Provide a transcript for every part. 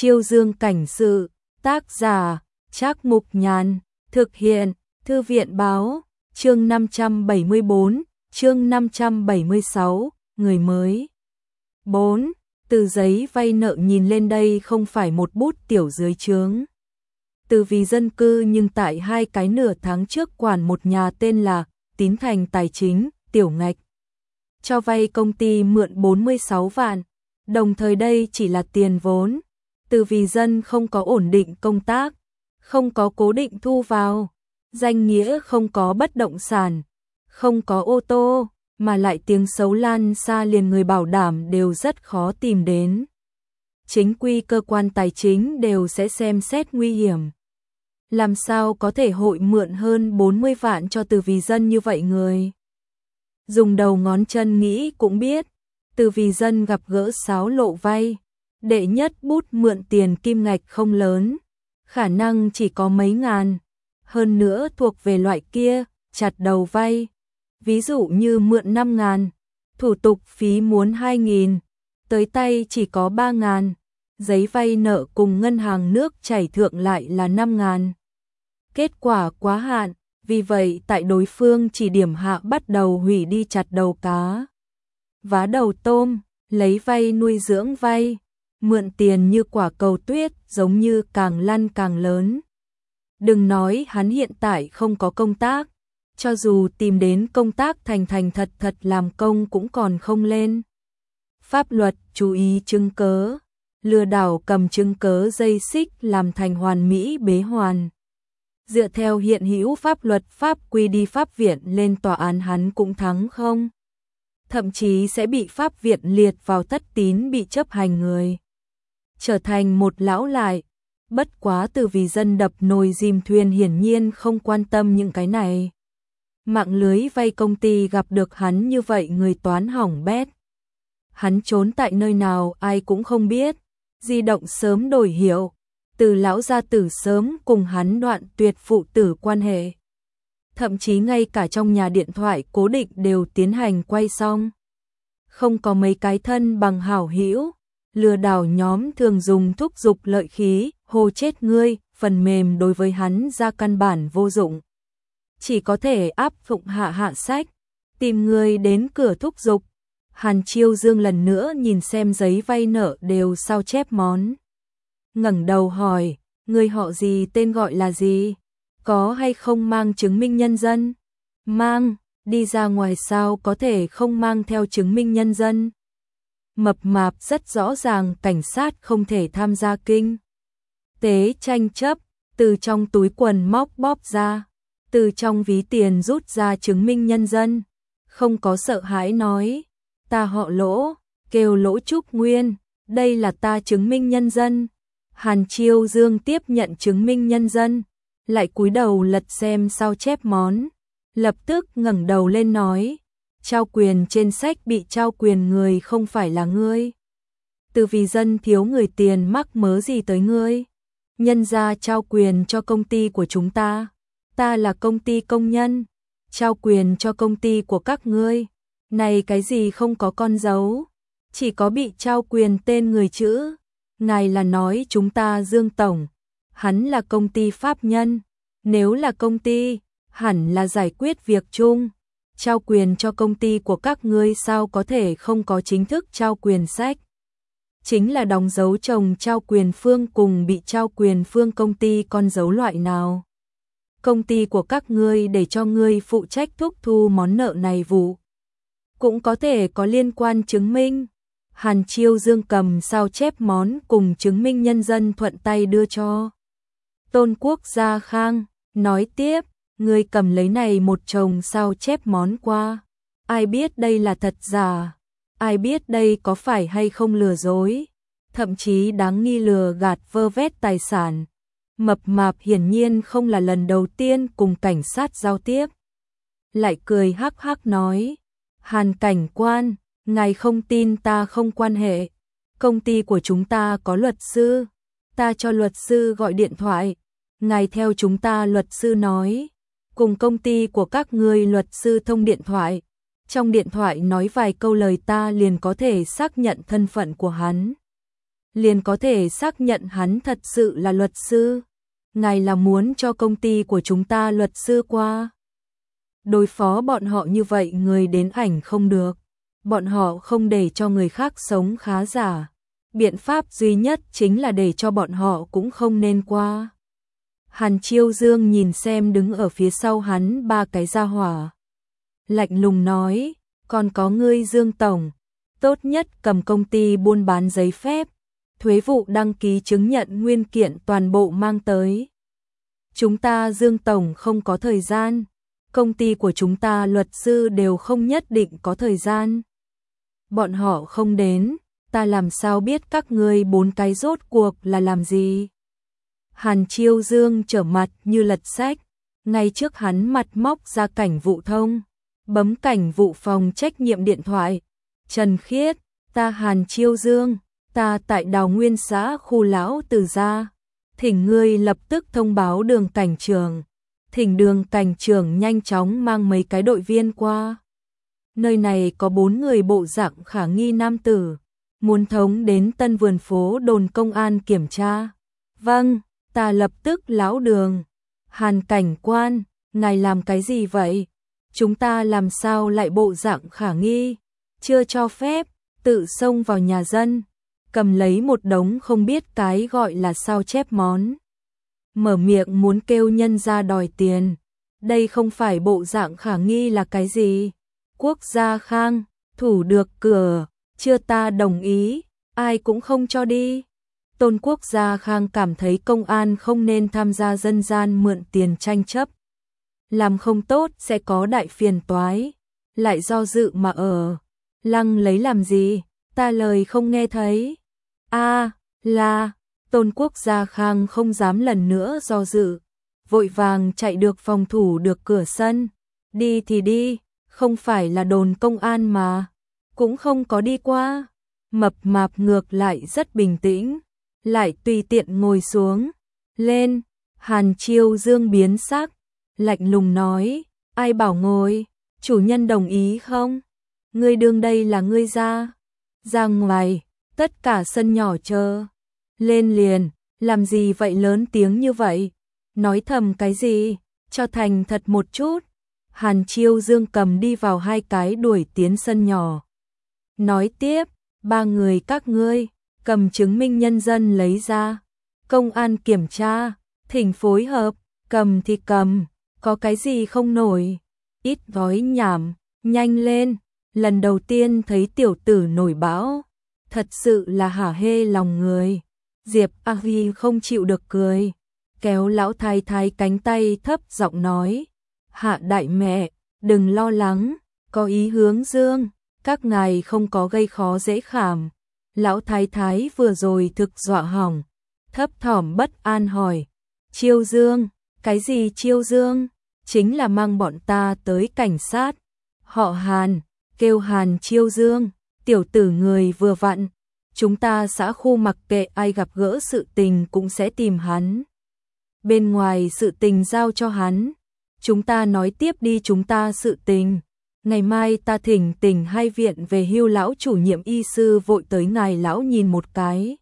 Chiêu Dương cảnh sự, tác giả, Trác Mục Nhàn, thực hiện, Thư viện báo, chương 574, chương 576, người mới. 4. Từ giấy vay nợ nhìn lên đây không phải một bút tiểu dưới trướng. Từ vì dân cư nhưng tại 2 cái nửa tháng trước quản một nhà tên là Tín Thành Tài Chính, tiểu ngạch. Cho vay công ty mượn 46 vạn, đồng thời đây chỉ là tiền vốn. Từ vì dân không có ổn định công tác, không có cố định thu vào, danh nghĩa không có bất động sản, không có ô tô, mà lại tiếng xấu lan xa liền người bảo đảm đều rất khó tìm đến. Chính quy cơ quan tài chính đều sẽ xem xét nguy hiểm. Làm sao có thể hội mượn hơn 40 vạn cho Từ vì dân như vậy người? Dùng đầu ngón chân nghĩ cũng biết, Từ vì dân gặp gỡ xáo lộ vay. Đệ nhất bút mượn tiền kim ngạch không lớn, khả năng chỉ có mấy ngàn, hơn nữa thuộc về loại kia, chặt đầu vay. Ví dụ như mượn 5.000, thủ tục phí muốn 2.000, tới tay chỉ có 3.000, giấy vay nợ cùng ngân hàng nước chảy thượng lại là 5.000. Kết quả quá hạn, vì vậy tại đối phương chỉ điểm hạ bắt đầu hủy đi chặt đầu cá, vá đầu tôm, lấy vay nuôi dưỡng vay. Mượn tiền như quả cầu tuyết, giống như càng lăn càng lớn. Đừng nói hắn hiện tại không có công tác, cho dù tìm đến công tác thành thật làm công cũng còn không lên. Pháp luật chú ý chứng cớ, lừa đảo cầm chứng cớ dây xích làm thành hoàn mỹ bế hoàn. Dựa theo hiện hữu pháp luật pháp quy đi pháp viện lên tòa án hắn cũng thắng không? Thậm chí sẽ bị pháp viện liệt vào thất tín bị chấp hành người. Trở thành một lão lại, bất quá Từ vì dân đập nồi dìm thuyền hiển nhiên không quan tâm những cái này. Mạng lưới vay công ty gặp được hắn như vậy người toán hỏng bét. Hắn trốn tại nơi nào ai cũng không biết, di động sớm đổi hiệu, Từ lão gia tử sớm cùng hắn đoạn tuyệt phụ tử quan hệ. Thậm chí ngay cả trong nhà điện thoại cố định đều tiến hành quay xong. Không có mấy cái thân bằng hảo hữu. Lừa đảo nhóm thường dùng thúc giục lợi khí, hô chết ngươi, phần mềm đối với hắn ra căn bản vô dụng. Chỉ có thể áp dụng hạ sách, tìm người đến cửa thúc giục. Hàn Chiêu Dương lần nữa nhìn xem giấy vay nợ đều sao chép món. Ngẩng đầu hỏi, người họ gì, tên gọi là gì? Có hay không mang chứng minh nhân dân? Mang, đi ra ngoài sao có thể không mang theo chứng minh nhân dân? Mập mạp rất rõ ràng cảnh sát không thể tham gia kinh tế tranh chấp, từ trong túi quần móc bóp ra, từ trong ví tiền rút ra chứng minh nhân dân, không có sợ hãi nói, ta họ Lỗ, kêu Lỗ Trúc Nguyên, đây là ta chứng minh nhân dân. Hàn Chiêu Dương tiếp nhận chứng minh nhân dân, lại cúi đầu lật xem sao chép món, lập tức ngẩng đầu lên nói, trao quyền trên sách bị trao quyền người không phải là ngươi. Từ vì dân thiếu người tiền mắc mớ gì tới ngươi. Nhân ra trao quyền cho công ty của chúng ta. Ta là công ty công nhân. Trao quyền cho công ty của các ngươi. Này cái gì không có con dấu. Chỉ có bị trao quyền tên người chữ. Ngài là nói chúng ta Dương Tổng. Hắn là công ty pháp nhân. Nếu là công ty, hẳn là giải quyết việc chung. Trao quyền cho công ty của các ngươi sao có thể không có chính thức trao quyền sách. Chính là đóng dấu chồng trao quyền phương cùng bị trao quyền phương công ty con dấu loại nào. Công ty của các ngươi để cho ngươi phụ trách thúc thu món nợ này vụ. Cũng có thể có liên quan chứng minh. Hàn Chiêu Dương cầm sao chép món cùng chứng minh nhân dân thuận tay đưa cho Tôn Quốc Gia Khang, nói tiếp. Ngươi cầm lấy này một chồng sao chép món qua. Ai biết đây là thật giả? Ai biết đây có phải hay không lừa dối? Thậm chí đáng nghi lừa gạt vơ vét tài sản. Mập mạp hiển nhiên không là lần đầu tiên cùng cảnh sát giao tiếp. Lại cười hắc hắc nói. Hàn cảnh quan, ngài không tin ta không quan hệ. Công ty của chúng ta có luật sư. Ta cho luật sư gọi điện thoại. Ngài theo chúng ta luật sư nói. Cùng công ty của các ngươi luật sư thông điện thoại. Trong điện thoại nói vài câu lời ta liền có thể xác nhận thân phận của hắn. liền có thể xác nhận hắn thật sự là luật sư. Ngài là muốn cho công ty của chúng ta luật sư qua. Đối phó bọn họ như vậy người đến ảnh không được. Bọn họ không để cho người khác sống khá giả. Biện pháp duy nhất chính là để cho bọn họ cũng không nên qua. Hàn Chiêu Dương nhìn xem đứng ở phía sau hắn ba cái gia hỏa. Lạnh lùng nói, còn có ngươi Dương Tổng, tốt nhất cầm công ty buôn bán giấy phép, thuế vụ đăng ký chứng nhận nguyên kiện toàn bộ mang tới. Chúng ta Dương Tổng không có thời gian, công ty của chúng ta luật sư đều không nhất định có thời gian. Bọn họ không đến, ta làm sao biết các ngươi bốn cái rốt cuộc là làm gì? Hàn Chiêu Dương trở mặt như lật sách, ngay trước hắn mặt móc ra Cảnh Vụ Thông, bấm Cảnh Vụ phòng trách nhiệm điện thoại. Trần Khiết, ta Hàn Chiêu Dương, ta tại Đào Nguyên xã khu Lão Từ gia, thỉnh ngươi lập tức thông báo Đường cảnh trưởng, thỉnh Đường cảnh trưởng nhanh chóng mang mấy cái đội viên qua. Nơi này có 4 người bộ dạng khả nghi nam tử, muốn thống đến Tân Vườn phố đồn công an kiểm tra. Vâng, ta lập tức lão Đường. Hàn cảnh quan, ngài làm cái gì vậy? Chúng ta làm sao lại bộ dạng khả nghi? Chưa cho phép, tự xông vào nhà dân, cầm lấy một đống không biết cái gọi là sao chép món. Mở miệng muốn kêu nhân ra đòi tiền. Đây không phải bộ dạng khả nghi là cái gì? Quốc gia Khang, thủ được cửa, chưa ta đồng ý, ai cũng không cho đi. Tôn Quốc gia Khang cảm thấy công an không nên tham gia dân gian mượn tiền tranh chấp. Làm không tốt sẽ có đại phiền toái, lại do dự mà ở. Lăng lấy làm gì, ta lời không nghe thấy. Là, Tôn Quốc gia Khang không dám lần nữa do dự, vội vàng chạy được phòng thủ được cửa sân. Đi thì đi, không phải là đồn công an mà, cũng không có đi qua. Mập mạp ngược lại rất bình tĩnh, lại tùy tiện ngồi xuống. Lên, Hàn Chiêu Dương biến sắc, lạnh lùng nói, ai bảo ngồi, chủ nhân đồng ý không? Ngươi đương đây là ngươi ra ngoài, tất cả sân nhỏ chờ. Lên liền, làm gì vậy lớn tiếng như vậy? Nói thầm cái gì? Cho thành thật một chút. Hàn Chiêu Dương cầm đi vào hai cái đuổi tiến sân nhỏ. Nói tiếp, 3 người các ngươi, cầm chứng minh nhân dân lấy ra. Công an kiểm tra, thỉnh phối hợp, cầm thì cầm, có cái gì không nổi. Ít nói nhảm, nhanh lên. Lần đầu tiên thấy tiểu tử nổi bão, thật sự là hả hê lòng người. Diệp A Huy không chịu được cười, kéo lão thái thái cánh tay thấp giọng nói, Hạ đại mẹ, đừng lo lắng, có ý hướng Dương, các ngài không có gây khó dễ khảm. Lão thái thái vừa rồi thực dọa hỏng, thấp thỏm bất an hỏi, Chiêu Dương, cái gì Chiêu Dương? Chính là mang bọn ta tới cảnh sát. Họ Hàn, kêu Hàn Chiêu Dương, tiểu tử người vừa vặn. Chúng ta xã khu mặc kệ ai gặp gỡ sự tình cũng sẽ tìm hắn. Bên ngoài sự tình giao cho hắn. Chúng ta nói tiếp đi chúng ta sự tình. Ngày mai ta thỉnh tỉnh hai viện về hưu lão chủ nhiệm y sư vội tới ngài lão nhìn một cái.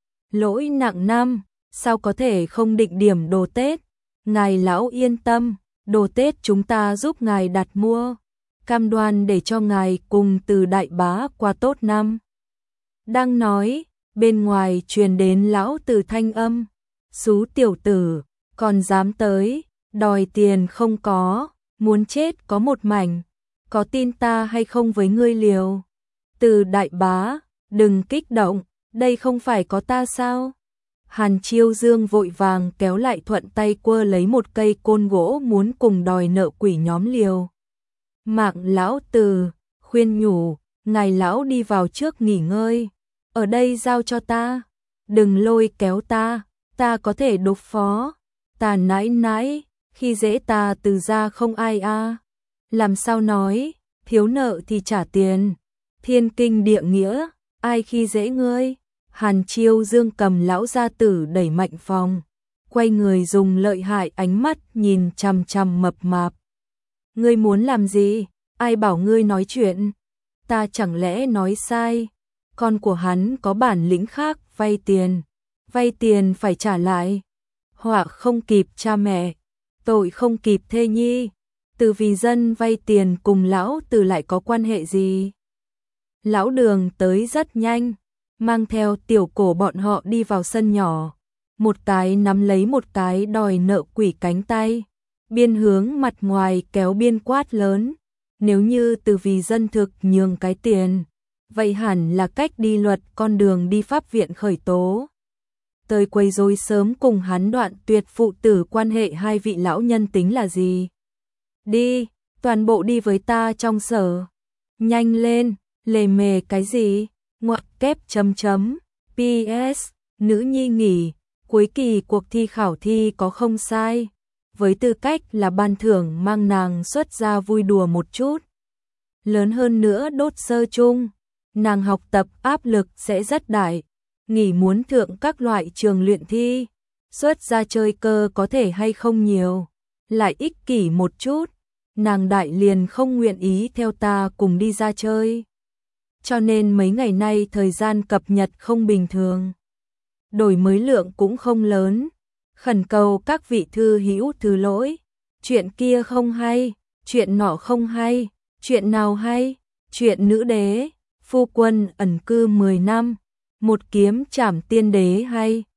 Lỗi nặng năm, sao có thể không định điểm đồ Tết? Ngài lão yên tâm, đồ Tết chúng ta giúp ngài đặt mua. Cam đoan để cho ngài cùng từ đại bá qua tốt năm. Đang nói, bên ngoài truyền đến lão từ thanh âm. Xú tiểu tử, còn dám tới, đòi tiền không có, muốn chết có một mảnh. Có tin ta hay không với ngươi liều? Từ đại bá, đừng kích động, đây không phải có ta sao? Hàn Chiêu Dương vội vàng kéo lại thuận tay quơ lấy một cây côn gỗ muốn cùng đòi nợ quỷ nhóm liều. Mạng lão Từ, khuyên nhủ, ngài lão đi vào trước nghỉ ngơi, ở đây giao cho ta, đừng lôi kéo ta có thể đối phó, ta nãi nãi, khi dễ ta Từ ra không ai a. Làm sao nói, thiếu nợ thì trả tiền, thiên kinh địa nghĩa, ai khi dễ ngươi? Hàn Chiêu Dương cầm lão gia tử đẩy mạnh phòng, quay người dùng lợi hại ánh mắt nhìn chằm chằm mập mạp. Ngươi muốn làm gì? Ai bảo ngươi nói chuyện? Ta chẳng lẽ nói sai? con của hắn có bản lĩnh khác, vay tiền phải trả lại. Họa không kịp cha mẹ, tội không kịp thê nhi. Từ vì dân vay tiền cùng lão Từ lại có quan hệ gì? Lão Đường tới rất nhanh, mang theo Tiểu Cổ bọn họ đi vào sân nhỏ. Một cái nắm lấy một cái đòi nợ quỷ cánh tay, biên hướng mặt ngoài kéo biên quát lớn. Nếu như Từ vì dân thực nhường cái tiền, vậy hẳn là cách đi luật con đường đi pháp viện khởi tố. Tới quấy rối sớm cùng hắn đoạn tuyệt phụ tử quan hệ hai vị lão nhân tính là gì? Đi, toàn bộ đi với ta trong sở. Nhanh lên, lề mề cái gì? Ngoặc kép chấm chấm. PS, nữ nhi nghỉ, cuối kỳ cuộc thi khảo thi có không sai. Với tư cách là ban thưởng mang nàng xuất ra vui đùa một chút. Lớn hơn nữa đốt sơ chung, nàng học tập áp lực sẽ rất đại. Nghỉ muốn thượng các loại trường luyện thi, xuất ra chơi cơ có thể hay không nhiều. Lại ích kỷ một chút, nàng đại liền không nguyện ý theo ta cùng đi ra chơi. Cho nên mấy ngày nay thời gian cập nhật không bình thường. Đổi mới lượng cũng không lớn. Khẩn cầu các vị thư hữu thứ lỗi. Chuyện kia không hay, chuyện nọ không hay, chuyện nào hay? Chuyện nữ đế, phu quân ẩn cư 10 năm, một kiếm trảm tiên đế hay?